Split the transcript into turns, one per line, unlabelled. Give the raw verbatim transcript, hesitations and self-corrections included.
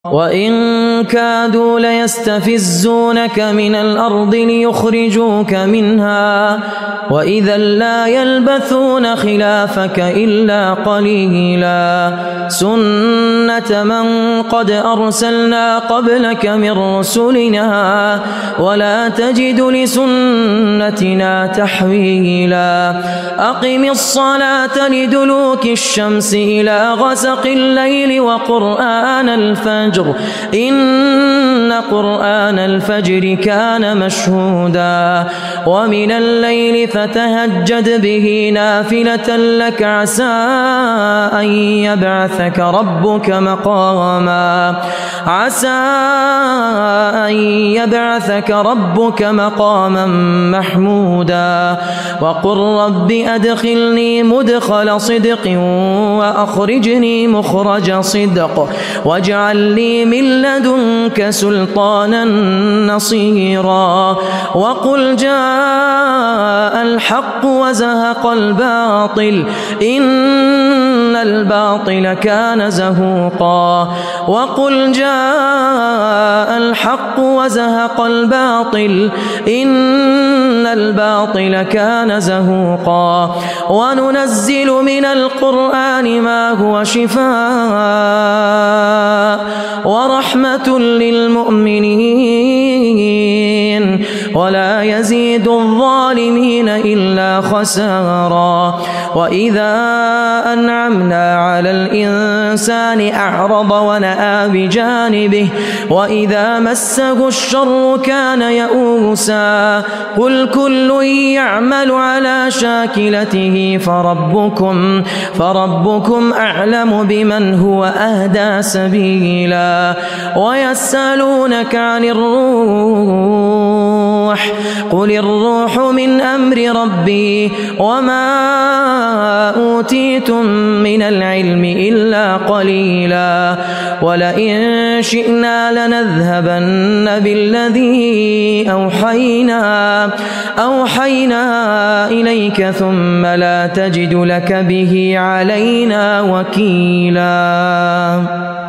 وإن كادوا ليستفزونك من الأرض ليخرجوك منها وإذا لا يلبثون خلافك إلا قليلا سنة من قد أرسلنا قبلك من رسلنا ولا تجد لسنتنا تحويلا أقم الصلاة لدلوك الشمس إلى غسق الليل وقرآن الفجر إن قرآن الفجر كان مشهودا ومن الليل فتهجد به نافلة لك عسى أن يبعثك ربك مقاما عسى أن يبعثك ربك مقاما محمودا وقل رب أدخلني مدخل صدق وأخرجني مخرج صدق واجعل لي من لدنك سلطانا نصيرا وقل جاء الحق وزهق الباطل إن الباطل كان زهوقا وقل جاء الحق وزهق الباطل إن الباطل كان زهوقا وننزل من القرآن ما هو شفاء ورحمة للمؤمنين ولا يزيد الظالمين إلا خسارا وإذا أنعمنا على الإنسان أعرض ونأى بجانبه وإذا مسه الشر كان يئوسا قل كل يعمل على شاكلته فربكم فربكم أعلم بمن هو أهدى سبيلا ويسألونك عن الروح قل الروح من أمر ربي وما أوتيتم من العلم إلا قليلا ولئن شئنا لنذهبن بالذي أوحينا أوحينا إليك ثم لا تجد لك به علينا وكيلا.